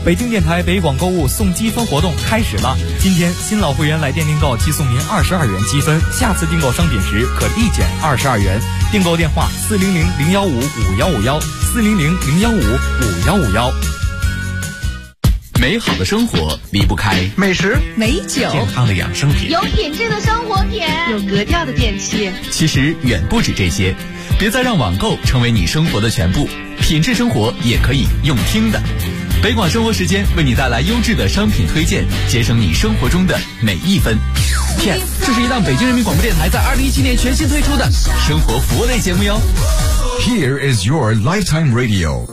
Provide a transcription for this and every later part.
北京电台北广购物送积分活动开始了，今天新老会员来电订购即送您22元积分，下次订购商品时可立减22元。订购电话400-015-5151，400-015-5151。 美好的生活离不开美食、 美酒、 健康的养生品， 有品质的生活品， 有格调的电器。 其实远不止这些，别再让网购成为你生活的全部，品质生活也可以用听的。北广生活时间为你带来优质的商品推荐，节省你生活中的每一分。片，这是一档北京人民广播电台在2017年全新推出的生活服务类节目哟。 Here is your lifetime radio。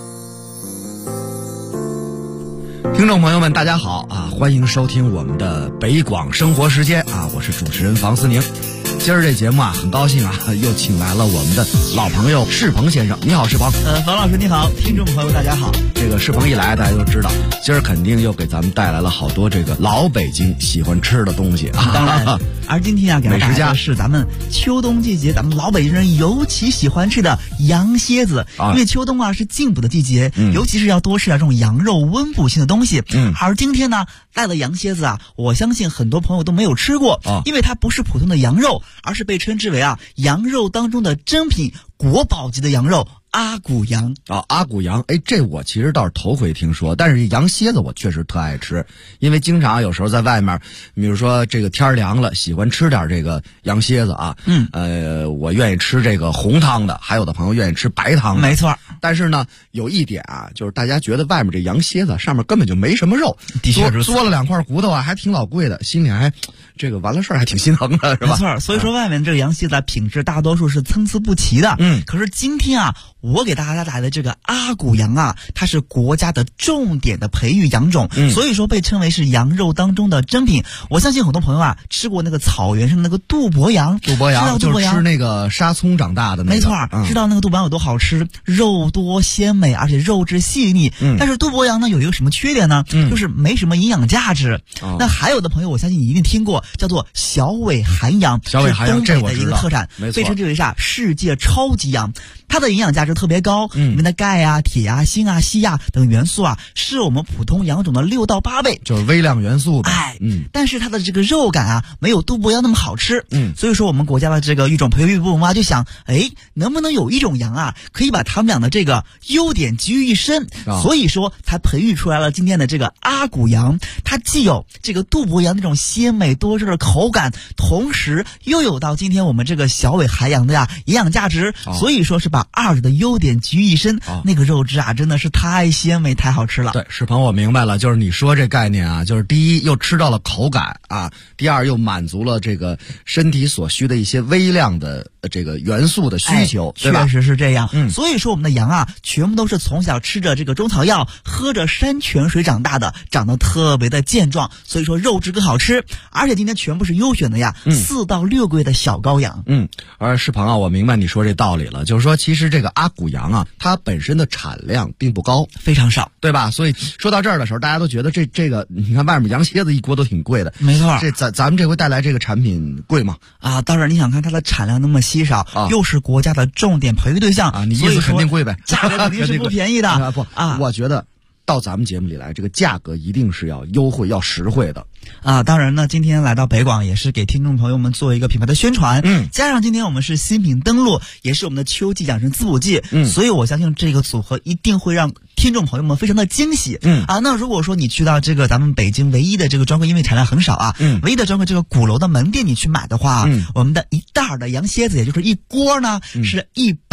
听众朋友们大家好啊，欢迎收听我们的北广生活时间啊，我是主持人房思宁。今儿这节目啊，很高兴啊，又请来了我们的老朋友世鹏先生。你好，世鹏。 冯老师你好，听众朋友大家好。 这个世鹏一来，大家都知道，今儿肯定又给咱们带来了好多这个老北京喜欢吃的东西啊。 当然，而今天啊，给大家是咱们秋冬季节，咱们老北京人尤其喜欢吃的羊蝎子。因为秋冬啊是进补的季节，尤其是要多吃点这种羊肉温补性的东西。而今天呢，带了羊蝎子啊，我相信很多朋友都没有吃过，因为它不是普通的羊肉，而是被称之为羊肉当中的珍品，国宝级的羊肉。阿骨羊啊，阿骨羊，哎，这我其实倒是头回听说，但是羊蝎子我确实特爱吃，因为经常有时候在外面，比如说这个天凉了，喜欢吃点这个羊蝎子啊。我愿意吃这个红汤的，还有的朋友愿意吃白汤的， 没错。 但是呢，有一点啊，就是大家觉得外面这羊蝎子上面根本就没什么肉， 的确如此， 嘬了2块骨头啊，还挺老贵的，心里还这个完了事儿还挺心疼的，是吧？ 没错，所以说外面这个羊蝎子品质大多数是参差不齐的。可是今天啊，我给大家带来的这个阿骨羊啊，它是国家的重点的培育羊种，所以说被称为是羊肉当中的珍品。我相信很多朋友啊吃过那个草原上的那个杜博羊， 就是吃那个沙葱长大的那个， 没错，知道那个杜博羊有多好吃，肉多鲜美，而且肉质细腻。但是杜博羊呢有一个什么缺点呢？就是没什么营养价值。那还有的朋友我相信你一定听过，叫做小尾寒羊， 小尾寒羊是东北的一个特产，被称之为世界超级羊。它的营养价值特别高，里面的钙啊、铁啊、锌啊、硒啊等元素啊，是我们普通羊种的6到8倍， 就是微量元素。 但是它的这个肉感啊，没有杜博羊那么好吃。所以说我们国家的这个育种培育部门就想，能不能有一种羊啊，可以把它们俩的这个优点集于一身，所以说才培育出来了今天的这个阿骨羊。它既有这个杜博羊那种鲜美多汁的口感，同时又有到今天我们这个小尾寒羊的营养价值，所以说是把2者的优点集于一身。那个肉质啊，真的是太鲜美太好吃了。 对，世鹏我明白了，就是你说这概念啊，就是第一又吃到了口感啊，第二又满足了这个身体所需的一些微量的这个元素的需求，对吧？ 确实是这样。所以说我们的羊啊，全部都是从小吃着这个中草药，喝着山泉水长大的，长得特别的健壮，所以说肉质更好吃。而且今天全部是优选的4到6个月的小羔羊。 而世鹏啊，我明白你说这道理了，就是说其实这个阿骨羊啊，它本身的产量并不高， 非常少， 对吧？所以说到这儿的时候，大家都觉得这个，你看外面羊蝎子一锅都挺贵的， 没错。 这咱们这回带来这个产品贵吗？ 当然你想看它的产量那么稀少，又是国家的重点培育对象你意思肯定贵呗， 价格肯定是不便宜的。 我觉得到咱们节目里来，这个价格一定是要优惠、要实惠的。 当然呢，今天来到北广也是给听众朋友们做一个品牌的宣传，加上今天我们是新品登陆，也是我们的秋季养生滋补剂，所以我相信这个组合一定会让听众朋友们非常的惊喜。那如果说你去到这个咱们北京唯一的这个专柜，因为产量很少唯一的专柜这个鼓楼的门店你去买的话，我们的一袋的羊蝎子，也就是一锅呢是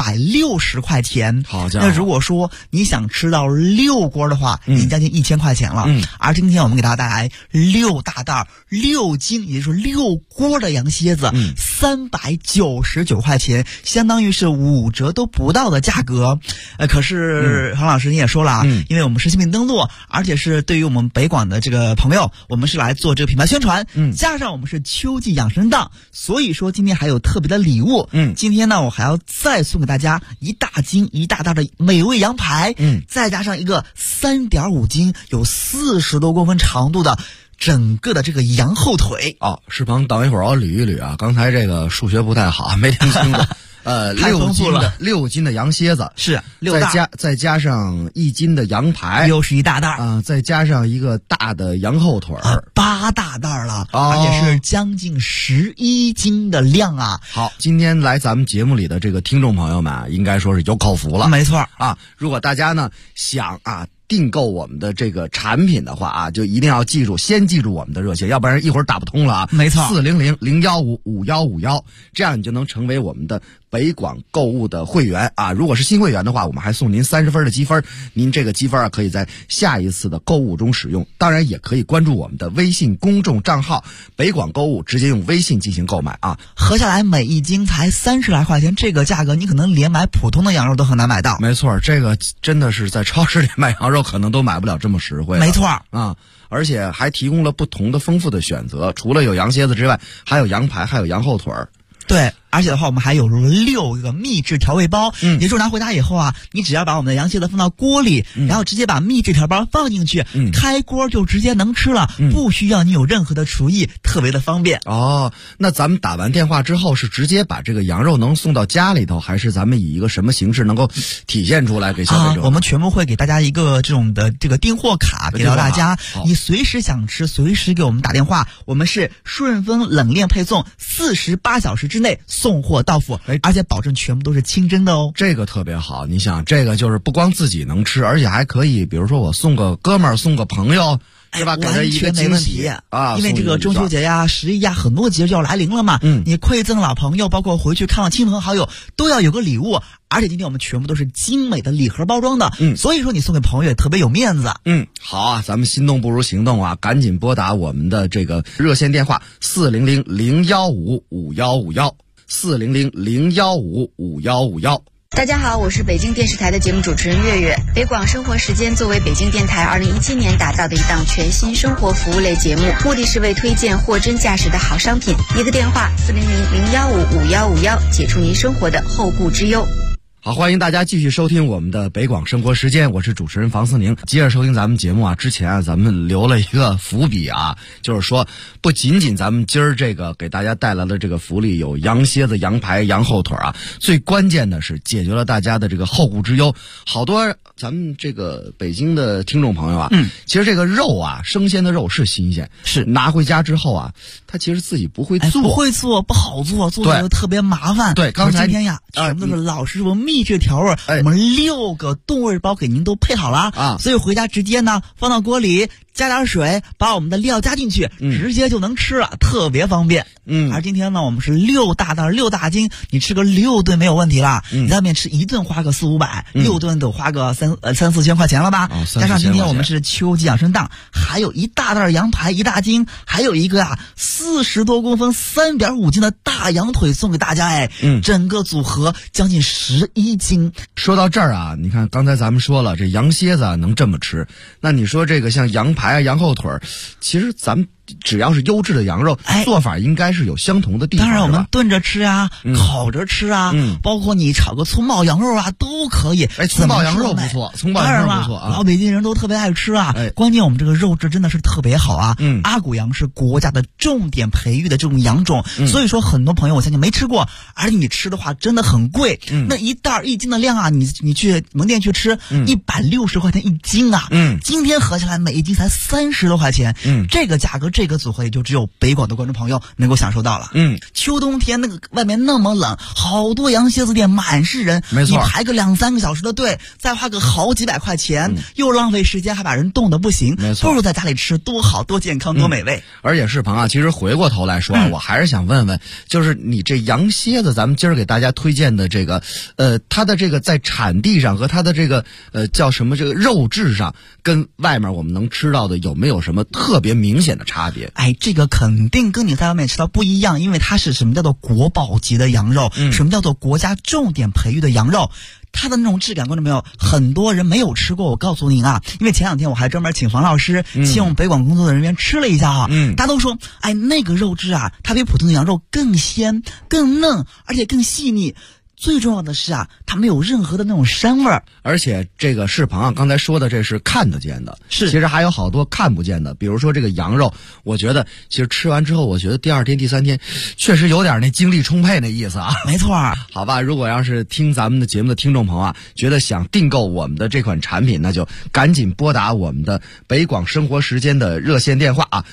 160块钱。 好家伙！ 那如果说你想吃到6锅的话，已经将近1000块钱了。而今天我们给大家带来6大袋6斤，也就是6锅的羊蝎子，399块钱，相当于是5折都不到的价格。可是黄老师你也说了因为我们是新品登陆，而且是对于我们北广的这个朋友，我们是来做这个品牌宣传，加上我们是秋季养生档，所以说今天还有特别的礼物。今天呢，我还要再送给大家1大斤1大袋的美味羊排，再加上一个3.5斤有40多公分长度的整个的这个羊后腿。 世鹏等一会儿我捋一捋啊，刚才这个数学不太好没听清楚 6斤的羊蝎子， 是6袋， 再加上1斤的羊排， 又是1大袋啊，再加上一个大的羊后腿 ，8大袋了，而且是将近11斤的量啊！ 好，今天来咱们节目里的这个听众朋友们啊，应该说是有口福了， 没错啊！如果大家呢想订购我们的这个产品的话啊，就一定要先记住我们的热线，要不然一会儿打不通了啊。 没错 ，400-015-5151，这样你就能成为我们的北广购物的会员啊。如果是新会员的话，我们还送您30分的积分，您这个积分可以在下一次的购物中使用。当然也可以关注我们的微信公众账号北广购物，直接用微信进行购买啊。 合下来每1斤才30来块钱，这个价格你可能连买普通的羊肉都很难买到。 没错，这个真的是在超市里买羊肉可能都买不了这么实惠。 没错啊，而且还提供了不同的丰富的选择，除了有羊蝎子之外，还有羊排，还有羊后腿。 对，而且的话，我们还有6个秘制调味包。也就是拿回家以后啊，你只要把我们的羊蝎子放到锅里，然后直接把秘制调包放进去，开锅就直接能吃了，不需要你有任何的厨艺，特别的方便。 哦，那咱们打完电话之后是直接把这个羊肉能送到家里头，还是咱们以一个什么形式能够体现出来给消费者？ 我们全部会给大家一个这种的这个订货卡给到大家，你随时想吃，随时给我们打电话，我们是顺丰冷链配送，48小时之内送货到府，而且保证全部都是清真的哦。 这个特别好，你想这个就是不光自己能吃，而且还可以，比如说我送个哥们儿，送个朋友，对吧？给他一个惊喜啊！ 因为这个中秋节呀、11呀，很多节日就要来临了嘛。你馈赠老朋友，包括回去看望亲朋好友，都要有个礼物。而且今天我们全部都是精美的礼盒包装的，所以说你送给朋友也特别有面子。 好啊，咱们心动不如行动啊，赶紧拨打我们的这个热线电话400-015-5151，400-015-5151。 大家好，我是北京电视台的节目主持人月月。北广生活时间作为北京电台2017年打造的一档全新生活服务类节目，目的是为推荐货真价实的好商品。一个电话400-015-5151，解除您生活的后顾之忧。 好，欢迎大家继续收听我们的北广生活时间，我是主持人房思宁。接着收听咱们节目啊，之前咱们留了一个伏笔啊，就是说不仅仅咱们今儿这个给大家带来的这个福利有羊蝎子、羊排、羊后腿啊，最关键的是解决了大家的这个后顾之忧。好多咱们这个北京的听众朋友啊，其实这个肉啊，生鲜的肉是新鲜，是拿回家之后啊，他其实自己不会做， 不会做，不好做，做的特别麻烦。 对，刚才今天呀，全部都是老师傅秘制调味，我们6个动味包给您都配好了啊，所以回家直接呢放到锅里，加点水，把我们的料加进去，直接就能吃了，特别方便。而今天呢，我们是6大袋6大斤，你吃个6顿没有问题了。你在外面吃1顿花个400-500，6顿得花个3-4千块钱了吧？加上今天我们是秋季养生档，还有1大袋羊排1大斤，还有一个40多公分3.5斤的大羊腿送给大家。整个组合将近11斤。 说到这儿啊，你看刚才咱们说了，这羊蝎子能这么吃，那你说这个像羊排啊、羊后腿，其实咱们只要是优质的羊肉，做法应该是有相同的地方。 当然我们炖着吃啊，烤着吃啊，包括你炒个葱爆羊肉啊都可以。 葱爆羊肉不错，葱爆羊肉不错啊， 老北京人都特别爱吃啊。关键我们这个肉质真的是特别好啊。阿古羊是国家的重点培育的这种羊种，所以说很多朋友我相信没吃过，而且你吃的话真的很贵。那1袋1斤的量啊，你去门店去吃，160块钱1斤啊。今天合起来每1斤才30多块钱。这个价格。这个组合也就只有北广的观众朋友能够享受到了。秋冬天那个外面那么冷，好多羊蝎子店满是人， 没错， 你排个2-3个小时的队，再花个好几百块钱，又浪费时间，还把人冻得不行， 没错， 不如在家里吃多好多健康多美味。 而且世鹏啊，其实回过头来说我还是想问问，就是你这羊蝎子，咱们今儿给大家推荐的这个它的这个在产地上和它的这个叫什么这个肉质上，跟外面我们能吃到的有没有什么特别明显的差别？ 这个肯定跟你在外面吃到不一样，因为它是什么叫做国宝级的羊肉，什么叫做国家重点培育的羊肉，它的那种质感，观众朋友很多人没有吃过。我告诉您啊，因为前2天我还专门请房老师，请我们北广工作的人员吃了一下啊，大家都说，那个肉质啊，它比普通的羊肉更鲜、更嫩，而且更细腻。 最重要的是啊，它没有任何的那种膻味儿。 而且这个世鹏啊，刚才说的这是看得见的， 是其实还有好多看不见的，比如说这个羊肉，我觉得其实吃完之后，我觉得第2天、第3天确实有点那精力充沛那意思啊。 没错儿， 好吧，如果要是听咱们的节目的听众朋友啊，觉得想订购我们的这款产品，那就赶紧拨打我们的北广生活时间的热线电话啊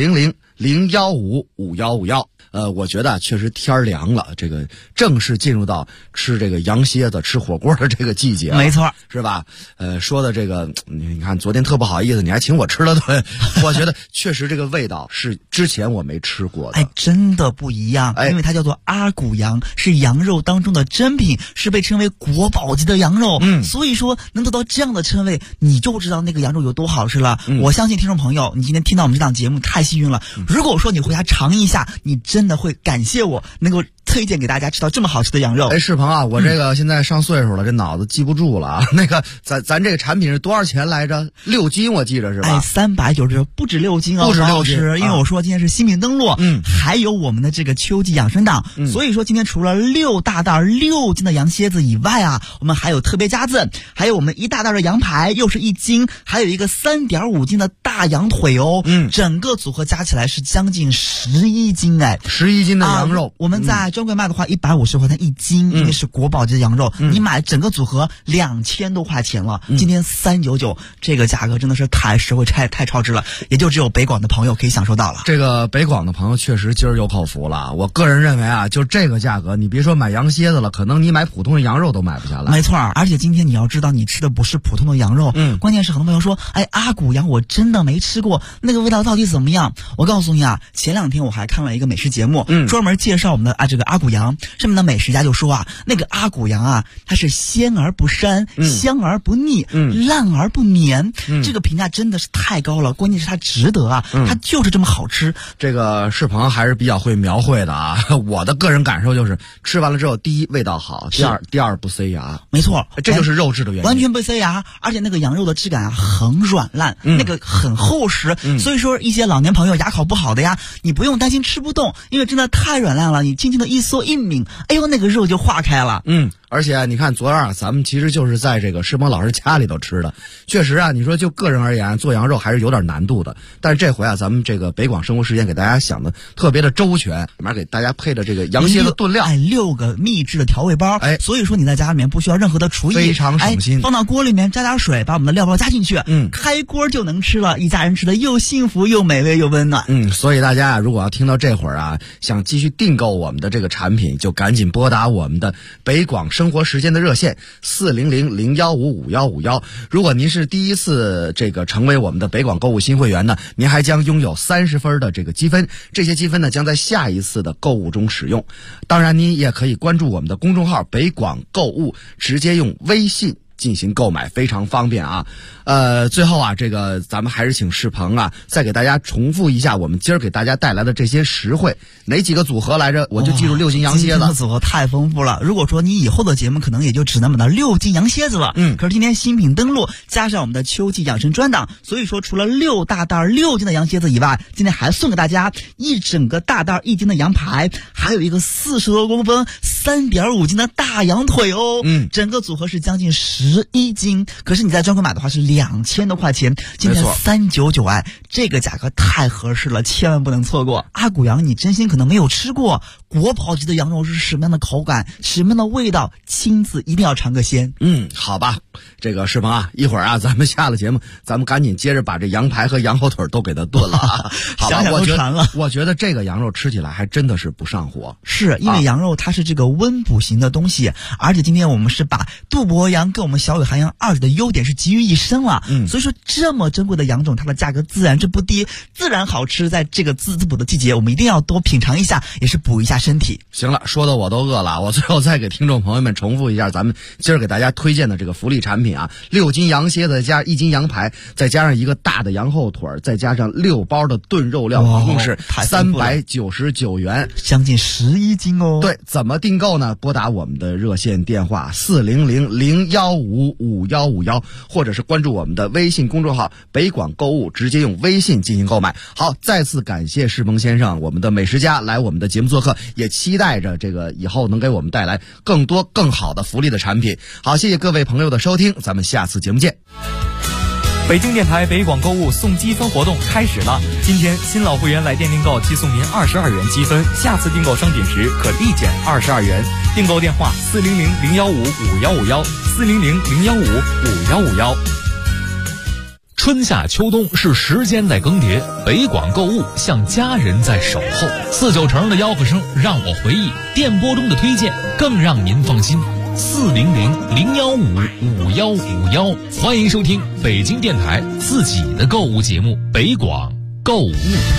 ，400-015-5151。我觉得确实天凉了，这个正式进入到吃这个羊蝎子、吃火锅的这个季节， 没错， 是吧？说的这个，你看昨天特不好意思，你还请我吃了顿，我觉得确实这个味道是之前我没吃过的， 哎，真的不一样，因为它叫做阿骨羊，是羊肉当中的珍品，是被称为国宝级的羊肉。所以说能得到这样的称谓，你就知道那个羊肉有多好吃了。我相信听众朋友，你今天听到我们这档节目太幸运了。如果说你回家尝一下，你真的会感谢我能够推荐给大家吃到这么好吃的羊肉。 哎，世鹏啊，我这个现在上岁数了，这脑子记不住了啊。那个咱这个产品是多少钱来着？6斤我记着是吧？ 哎，390，不止6斤哦， 不止6斤， 因为我说今天是新品登陆，还有我们的这个秋季养生档，所以说今天除了6大袋6斤的羊蝎子以外啊，我们还有特别加赠，还有我们1大袋的羊排，又是1斤，还有一个3.5斤的大羊腿哦，整个组合加起来是将近11斤哎 ，11斤的羊肉， 我们在专柜卖的话150块钱1斤，因为是国宝级的羊肉，你买整个组合2000多块钱了，今天399，这个价格真的是太实惠、太超值了，也就只有北广的朋友可以享受到了。 这个北广的朋友确实今儿有口福了，我个人认为啊，就这个价格，你别说买羊蝎子了，可能你买普通的羊肉都买不下来。 没错，而且今天你要知道，你吃的不是普通的羊肉，关键是很多朋友说，哎，阿骨羊我真的没吃过，那个味道到底怎么样？我告诉你啊，前2天我还看了一个美食节目，专门介绍我们的这个阿骨羊，上面的美食家就说啊，那个阿骨羊啊，它是鲜而不膻，香而不腻，烂而不黏，这个评价真的是太高了，关键是它值得啊，它就是这么好吃。 这个世鹏还是比较会描绘的啊，我的个人感受就是吃完了之后，第一味道好，第二不塞牙。 没错， 这就是肉质的原因， 完全不塞牙，而且那个羊肉的质感啊很软烂，那个很厚实，所以说一些老年朋友牙口不好的呀，你不用担心吃不动，因为真的太软烂了，你轻轻的一缩一抿，哎呦那个肉就化开了。 而且你看昨儿啊，咱们其实就是在这个世鹏老师家里头吃的，确实啊，你说就个人而言，做羊肉还是有点难度的。但是这回啊，咱们这个北广生活时间给大家想的特别的周全，里面给大家配的这个羊蝎子炖料 ，6个秘制的调味包，所以说你在家里面不需要任何的厨艺， 非常省心， 放到锅里面加点水，把我们的料包加进去，开锅就能吃了，一家人吃的又幸福又美味又温暖。 所以大家啊，如果要听到这会儿啊，想继续订购我们的这个产品，就赶紧拨打我们的北广生活时间的热线400-015-5151。如果您是第一次这个成为我们的北广购物新会员呢，您还将拥有30分的这个积分，这些积分呢将在下一次的购物中使用。当然您也可以关注我们的公众号北广购物，直接用微信进行购买，非常方便啊。最后啊，这个咱们还是请世鹏啊，再给大家重复一下我们今儿给大家带来的这些实惠，哪几个组合来着？我就记住6斤羊蝎子。 今天的组合太丰富了，如果说你以后的节目可能也就只能买到6斤羊蝎子了。可是今天新品登陆，加上我们的秋季养生专档，所以说除了6大袋6斤的羊蝎子以外，今天还送给大家一整个大袋1斤的羊排，还有一个40多公分3.5斤的大羊腿哦。整个组合是将近11斤，可是你在专柜买的话是2000多块钱，今天399哎，这个价格太合适了，千万不能错过。阿骨羊你真心可能没有吃过，国宝级的羊肉是什么样的口感，什么样的味道，亲自一定要尝个鲜。 好吧，这个世鹏啊，一会儿啊咱们下了节目，咱们赶紧接着把这羊排和羊后腿都给它炖了啊。好吧， 想想都馋了。 我觉得这个羊肉吃起来还真的是不上火， 是因为羊肉它是这个温补型的东西，而且今天我们是把杜博羊跟我们小尾寒羊2者的优点是集于一身了。所以说这么珍贵的羊种，它的价格自然是不低，自然好吃。在这个滋补的季节，我们一定要多品尝一下，也是补一下身体。 行了，说的我都饿了，我最后再给听众朋友们重复一下咱们今儿给大家推荐的这个福利产品啊，6斤羊蝎子加1斤羊排，再加上一个大的羊后腿，再加上6包的炖肉料，一共是399元， 将近11斤哦。 对，怎么订购购呢，拨打我们的热线电话400-015-5151，或者是关注我们的微信公众号北广购物，直接用微信进行购买。好，再次感谢世鹏先生，我们的美食家来我们的节目做客，也期待着这个以后能给我们带来更多更好的福利的产品。好，谢谢各位朋友的收听，咱们下次节目见。 北京电台北广购物送积分活动开始了，今天新老会员来电订购即送您22元积分，下次订购商品时可立减22元。订购电话400-015-5151，400-015-5151。 春夏秋冬是时间在更迭，北广购物像家人在守候。49成的吆喝声让我回忆，电波中的推荐更让您放心。400-015-5151，欢迎收听北京电台自己的购物节目北广购物。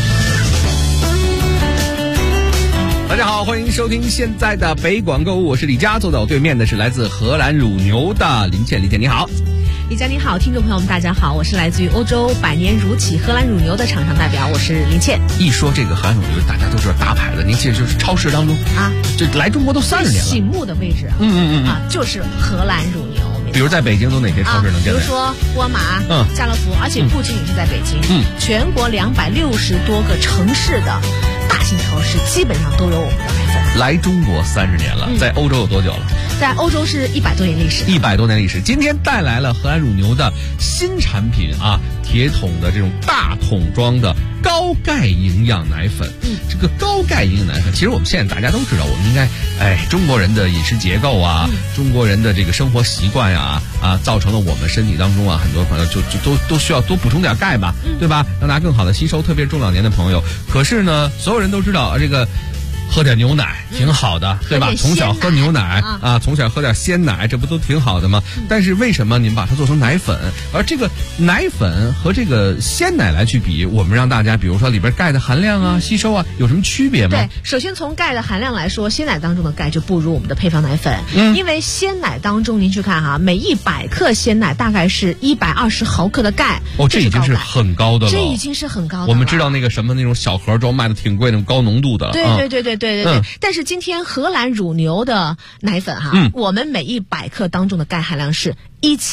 大家好，欢迎收听现在的北广购物，我是李佳，坐在我对面的是来自荷兰乳牛的林倩。林倩你好。 李佳你好，听众朋友们大家好，我是来自于欧洲百年乳企荷兰乳牛的厂商代表，我是林倩。 一说这个荷兰乳牛，大家都知道大牌子，您其实就是超市当中啊，这来中国都30年了， 醒目的位置就是荷兰乳牛。 比如在北京都哪些超市能见到？ 比如说沃尔玛、家乐福，而且不仅仅是在北京，全国260多个城市的大型超市基本上都有我们的奶粉。 来中国30年了，在欧洲有多久了？ 在欧洲是100多年历史。 100多年历史。今天带来了荷兰乳牛的新产品啊，铁桶的这种大桶装的高钙营养奶粉。这个高钙营养奶粉，其实我们现在大家都知道，我们应该中国人的饮食结构啊，中国人的这个生活习惯呀造成了我们身体当中啊，很多朋友就都需要多补充点钙吧，对吧？让大家更好的吸收，特别是中老年的朋友。可是呢，所有人都知道这个喝点牛奶挺好的，对吧？从小喝牛奶从小喝点鲜奶，这不都挺好的吗？但是为什么您把它做成奶粉？而这个奶粉和这个鲜奶来去比，我们让大家比如说里边钙的含量啊、吸收啊有什么区别吗？ 对，首先从钙的含量来说，鲜奶当中的钙就不如我们的配方奶粉，因为鲜奶当中您去看哈，每100克鲜奶大概是120毫克的钙。 这已经是很高的了。 这已经是很高的了。 我们知道那个什么那种小盒装卖的挺贵那种高浓度的了。 对，但是今天荷兰乳牛的奶粉我们每100克当中的钙含量是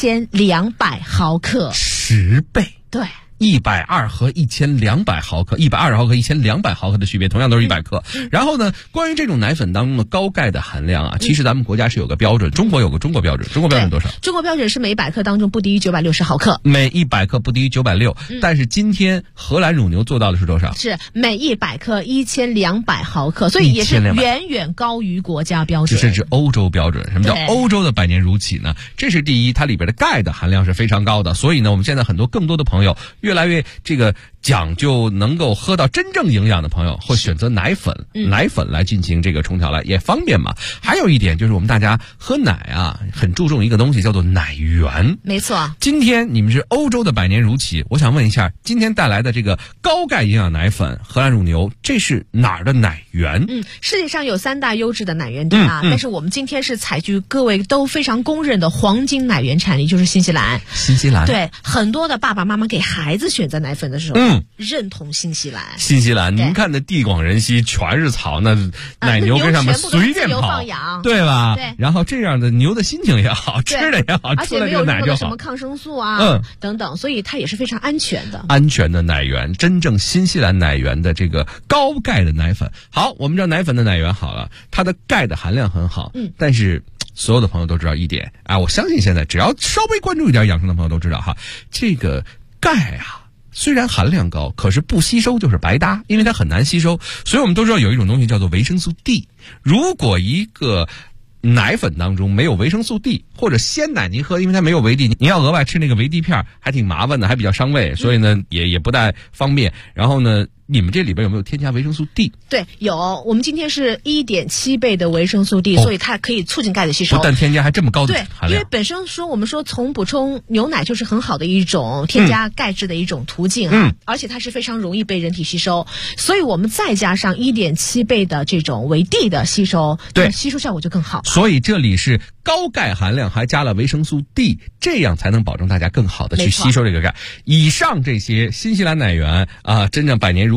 1200毫克 ，10倍。 对。 120和1200毫克，120毫克、1200毫克的区别，同样都是100克。然后呢，关于这种奶粉当中的高钙的含量其实咱们国家是有个标准，中国有个中国标准，中国标准多少？ 中国标准是每100克当中不低于960毫克， 每100克不低于960。但是今天荷兰乳牛做到的是多少？ 是每100克1200毫克，所以也是远远高于国家标准， 甚至欧洲标准。什么叫欧洲的百年乳企呢？这是第一，它里边的钙的含量是非常高的。所以呢，我们现在很多更多的朋友越来越这个讲究能够喝到真正营养的朋友，会选择奶粉，奶粉来进行这个冲调来也方便嘛。还有一点就是我们大家喝奶很注重一个东西叫做奶源。 没错。 今天你们是欧洲的百年乳企，我想问一下，今天带来的这个高钙营养奶粉荷兰乳牛，这是哪儿的奶源？ 世界上有3大优质的奶源地但是我们今天是采据各位都非常公认的黄金奶源产地，就是新西兰。 新西兰。 对，很多的爸爸妈妈给孩子选择奶粉的时候认同新西兰。 新西兰，您看那地广人稀，全是草，那奶牛跟上面随便跑，对吧？ 对。 然后这样的牛的心情也好，吃的也好，出来这个奶就好。而且没有任何的什么抗生素等等，所以它也是非常安全的。 安全的奶源，真正新西兰奶源的这个高钙的奶粉。好，我们知道奶粉的奶源好了，它的钙的含量很好，但是所有的朋友都知道一点我相信现在只要稍微关注一点养生的朋友都知道这个钙虽然含量高，可是不吸收就是白搭，因为它很难吸收。所以我们都知道有一种东西叫做维生素 D。如果一个奶粉当中没有维生素 D， 或者鲜奶您喝，因为它没有维 D， 您要额外吃那个维 D 片还挺麻烦的，还比较伤胃，所以呢也不太方便。然后呢，你们这里边有没有添加维生素 D？ 对，有。我们今天是1.7倍的维生素 D，所以它可以促进钙的吸收。 不但添加还这么高的含量。 对，因为本身我们说从补充牛奶就是很好的一种添加钙质的一种途径而且它是非常容易被人体吸收，所以我们再加上1.7倍的这种维 D 的吸收，对，吸收效果就更好。 所以这里是高钙含量还加了维生素 D， 这样才能保证大家更好的去吸收这个钙。以上这些新西兰奶源真正百年乳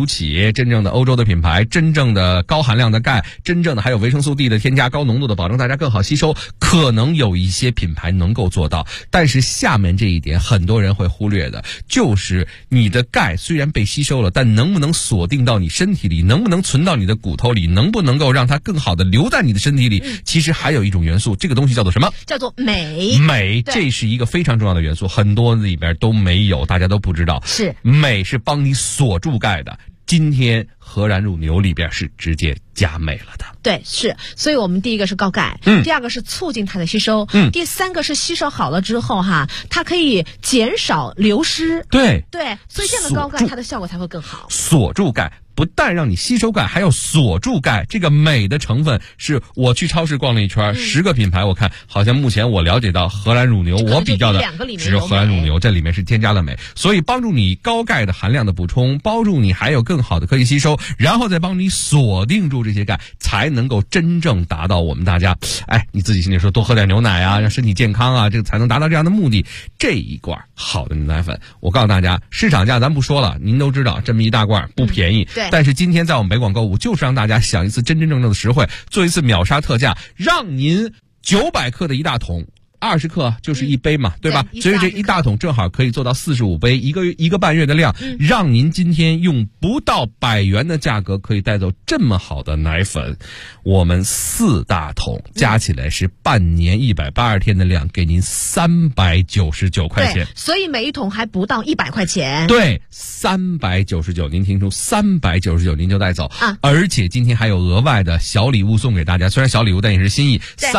乳起，真正的欧洲的品牌，真正的高含量的钙，真正的还有维生素 D 的添加，高浓度的保证大家更好吸收，可能有一些品牌能够做到，但是下面这一点很多人会忽略的，就是你的钙虽然被吸收了，但能不能锁定到你身体里，能不能存到你的骨头里，能不能够让它更好的留在你的身体里，其实还有一种元素，这个东西叫做什么？ 叫做镁。 镁，这是一个非常重要的元素，很多里边都没有，大家都不知道。 是镁是帮你锁住钙的。今天荷兰乳牛里边是直接加镁了的。 对，是，所以我们第一个是高钙，第二个是促进它的吸收，第三个是吸收好了之后哈，它可以减少流失。 对， 所以这样的高钙它的效果才会更好。 锁住钙。不但让你吸收钙，还要锁住钙。这个镁的成分是我去超市逛了一圈，10个品牌，我看好像目前我了解到荷兰乳牛，我比较的只有荷兰乳牛，这里面是添加了镁，所以帮助你高钙的含量的补充，帮助你还有更好的可以吸收，然后再帮你锁定住这些钙，才能够真正达到我们大家，你自己心里说多喝点牛奶啊，让身体健康啊，这个才能达到这样的目的。这一罐好的牛奶粉，我告诉大家，市场价咱不说了，您都知道这么一大罐不便宜。但是今天在我们北广购物就是让大家享一次真真正正的实惠，做一次秒杀特价，让您900克的一大桶，20克就是一杯嘛，对吧？所以这一大桶正好可以做到45杯，一个半月的量，让您今天用不到100元的价格可以带走这么好的奶粉。我们4大桶加起来是半年180天的量，给您399块钱。 所以每一桶还不到100块钱。 对，399，您听出399您就带走啊！而且今天还有额外的小礼物送给大家，虽然小礼物但也是心意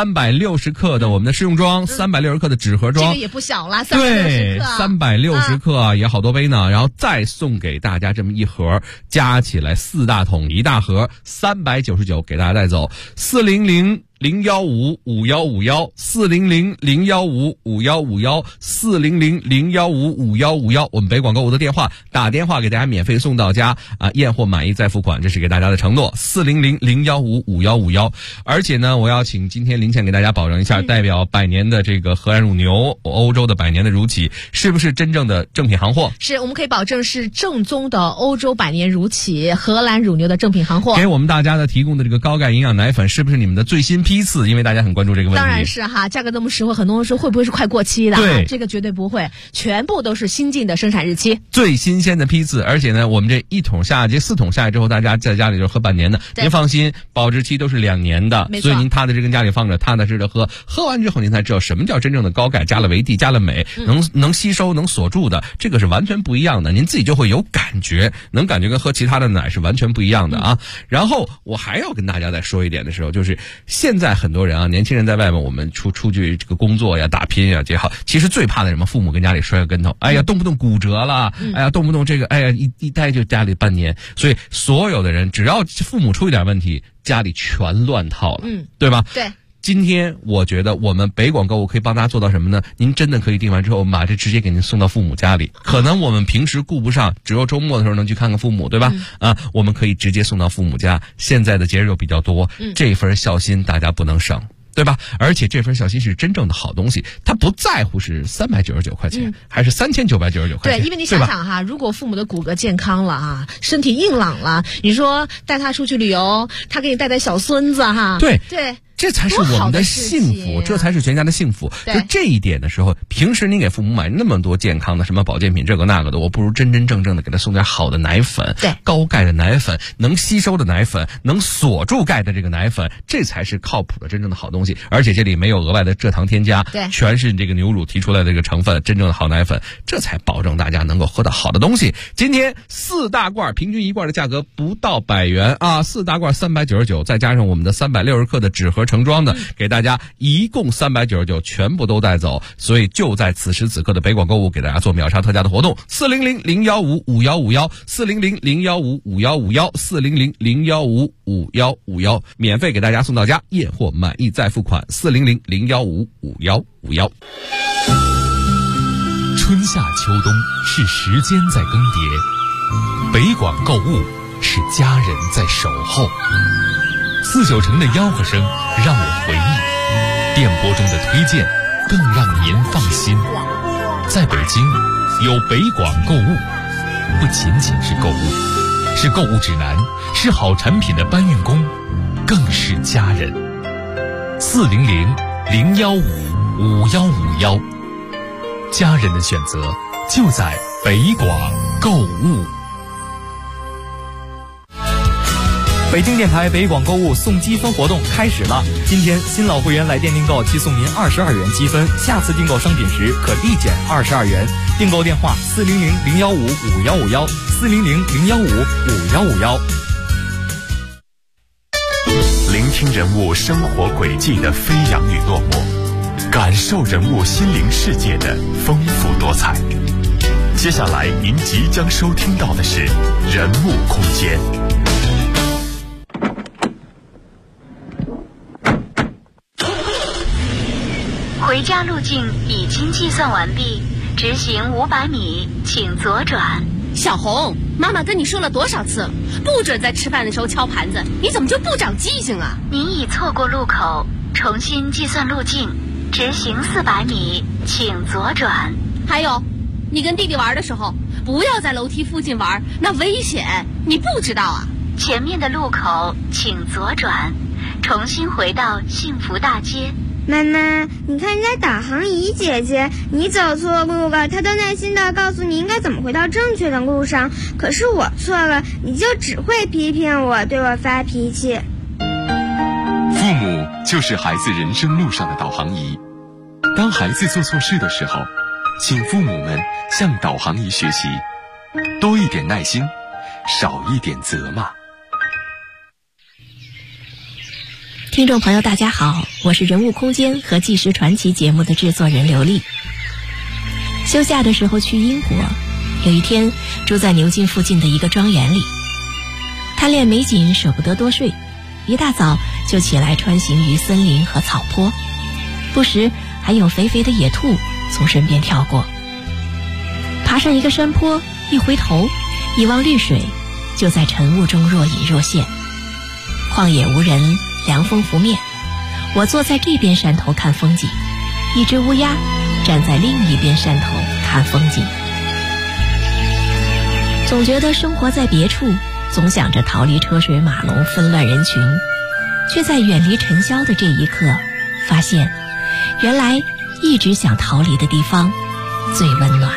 ，360克的我们的试用装。360克的纸盒装， 这个也不小了。 对，360克啊，也好多杯呢。然后再送给大家这么一盒，加起来4大桶一大盒，399给大家带走。400-015-5151，400-015-5151，400-015-5151，我们北广购物的电话，打电话给大家免费送到家啊，验货满意再付款，这是给大家的承诺。400-015-5151，而且呢，我要请今天林倩给大家保证一下，代表百年的这个荷兰乳牛，欧洲的百年的乳企，是不是真正的正品行货？ 是，我们可以保证是正宗的欧洲百年乳企荷兰乳牛的正品行货。 给我们大家的提供的这个高钙营养奶粉，是不是你们的最新批次？因为大家很关注这个问题。 当然是哈，价格这么实惠，很多人说会不会是快过期的？ 对， 这个绝对不会，全部都是新进的生产日期， 最新鲜的批次。而且呢，我们这4桶下来之后，大家在家里就喝半年的，您放心，保质期都是2年的，所以您踏踏实实跟家里放着，踏踏实实的喝，喝完之后您才知道什么叫真正的高钙，加了维 D， 加了镁，能吸收，能锁住的，这个是完全不一样的，您自己就会有感觉，能感觉跟喝其他的奶是完全不一样的啊。然后我还要跟大家再说一点的时候，就是现在很多人啊，年轻人在外面，我们出去这个工作呀、打拼呀也好，其实最怕的什么？父母跟家里摔个跟头，哎呀，动不动骨折了，哎呀，动不动这个，哎呀，一待就家里半年。所以所有的人，只要父母出一点问题，家里全乱套了，对吧？ 对。 今天我觉得我们北广购物可以帮大家做到什么呢？您真的可以订完之后，我们把这直接给您送到父母家里。可能我们平时顾不上，只有周末的时候能去看看父母，对吧？我们可以直接送到父母家。现在的节日又比较多，这份孝心大家不能省，对吧？而且这份孝心是真正的好东西，他不在乎是399块钱，还是3999块钱。 对，因为你想想哈，如果父母的骨骼健康了啊，身体硬朗了，你说带他出去旅游，他给你带小孙子哈， 对。 这才是我们的幸福，这才是全家的幸福。就这一点的时候，平时你给父母买那么多健康的什么保健品这个那个的，我不如真真正正的给他送点好的奶粉， 对， 高钙的奶粉，能吸收的奶粉，能锁住钙的这个奶粉，这才是靠谱的真正的好东西。而且这里没有额外的蔗糖添加， 对， 全是这个牛乳提出来的这个成分，真正的好奶粉，这才保证大家能够喝到好的东西。今天4大罐，平均一罐的价格不到100元啊，4大罐399，再加上我们的360克的纸盒盛装的，给大家一共399，全部都带走。所以就在此时此刻的北广购物给大家做秒杀特价的活动，400-015-5151，400-015-5151，400-015-5151，免费给大家送到家，验货满意再付款，400-015-5151。 春夏秋冬是时间在更迭，北广购物是家人在守候。49城的吆喝声让我回忆，电波中的推荐更让您放心。在北京，有北广购物，不仅仅是购物， 是购物指南，是好产品的搬运工，更是家人。400-015-5151，家人的选择就在北广购物。 北京电台北广购物送积分活动开始了，今天新老会员来电订购即送您22元积分，下次订购商品时可立减22元。订购电话400-015-5151，400-015-5151。 聆听人物生活轨迹的飞扬与落寞，感受人物心灵世界的丰富多彩。接下来您即将收听到的是人物空间。 回家路径已经计算完毕，直行500米，请左转。 小红，妈妈跟你说了多少次，不准在吃饭的时候敲盘子，你怎么就不长记性啊？ 您已错过路口，重新计算路径，直行400米，请左转。 还有，你跟弟弟玩的时候，不要在楼梯附近玩，那危险，你不知道啊？ 前面的路口请左转，重新回到幸福大街。 妈妈，你看人家导航仪姐姐，你走错路了，她都耐心地告诉你应该怎么回到正确的路上。可是我错了，你就只会批评我，对我发脾气。 父母就是孩子人生路上的导航仪。当孩子做错事的时候，请父母们向导航仪学习，多一点耐心，少一点责骂。 听众朋友大家好，我是人物空间和纪实传奇节目的制作人刘丽。休假的时候去英国，有一天住在牛津附近的一个庄园里，贪恋美景舍不得多睡，一大早就起来穿行于森林和草坡，不时还有肥肥的野兔从身边跳过。爬上一个山坡，一回头一望绿水，就在晨雾中若隐若现。旷野无人，凉风拂面，我坐在这边山头看风景，一只乌鸦站在另一边山头看风景。总觉得生活在别处，总想着逃离车水马龙纷乱人群，却在远离尘嚣的这一刻，发现原来一直想逃离的地方最温暖。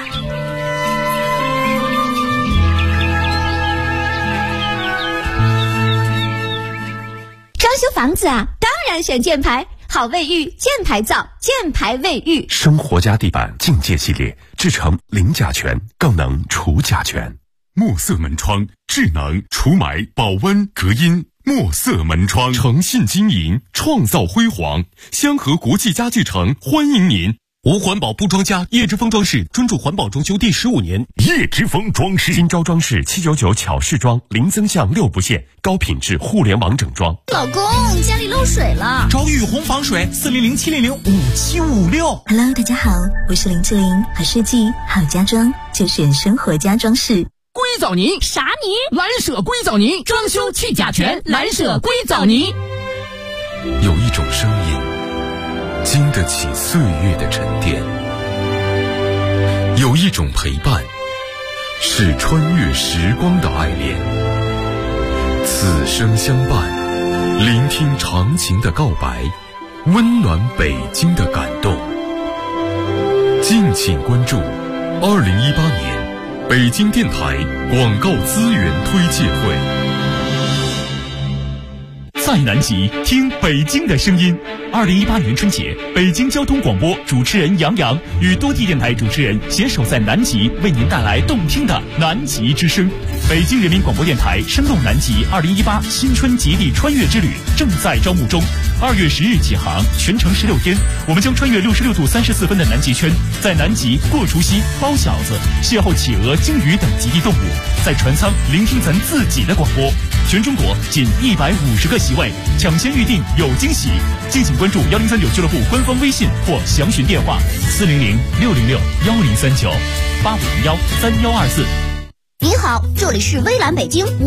装修房子啊，当然选箭牌，好卫浴，箭牌造，箭牌卫浴。 生活家地板境界系列，制成零甲醛，更能除甲醛。墨色门窗，智能除霾、保温、隔音。墨色门窗，诚信经营，创造辉煌。香河国际家具城欢迎您。 无环保不装家，叶之峰装饰专注环保装修第15年。 叶之峰装饰，新招装饰799巧饰装，零增项6不限，高品质互联网整装。 老公，家里漏水了， 找雨虹防水，400-700-5756。 Hello， 大家好，我是林志玲，好设计好家装就选生活家装饰。 硅藻泥啥泥？ 蓝舍硅藻泥，装修去甲醛，蓝舍硅藻泥。 有一种声音经得起岁月的沉淀，有一种陪伴是穿越时光的爱恋。此生相伴，聆听长情的告白，温暖北京的感动。敬请关注2018年北京电台广告资源推介会。 在南极听北京的声音。2018年春节，北京交通广播主持人杨洋与多地电台主持人携手在南极，为您带来动听的南极之声。北京人民广播电台声动南极2018新春极地穿越之旅正在招募中，2月10日起航，全程16天，我们将穿越66度34分的南极圈，在南极过除夕、包饺子，邂逅企鹅、鲸鱼等极地动物，在船舱聆听咱自己的广播。全中国仅150个席位，抢先预定有惊喜。敬请关注1039俱乐部官方微信或详询电话400-606-1039，8501-3124。 您好，这里是微蓝北京。